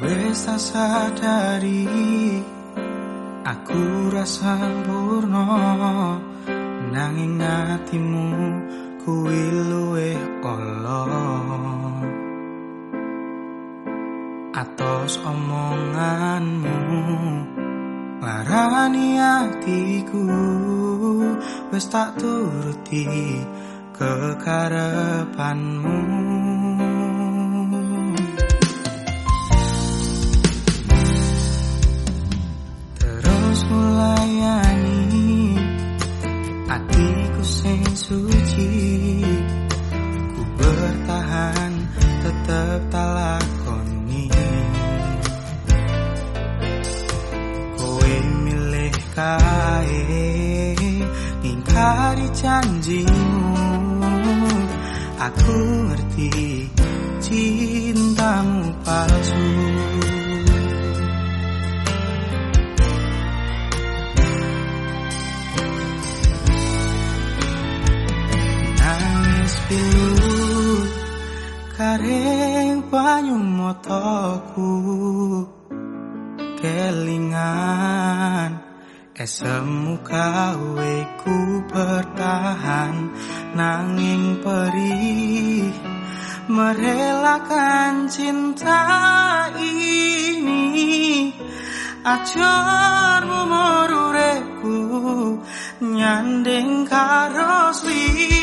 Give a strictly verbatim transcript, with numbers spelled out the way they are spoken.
wis tak sadari aku rasa sempurna, nanging atimu kuwi luwih ala. Atos omonganmu larani atiku, wis tak turuti kekarepanmu. Terus mulayani atiku sing suci, ku bertahan tetep tak lakoni. Kowe milih kae ngingkari janjimu, aku ngerti cintamu palsu. Nangis pilu kareng banyu motoku, kelingan esemu kawe ku bertahan, nanging perih merelakan cinta ini. Ajar umur uripku nyanding karo swi.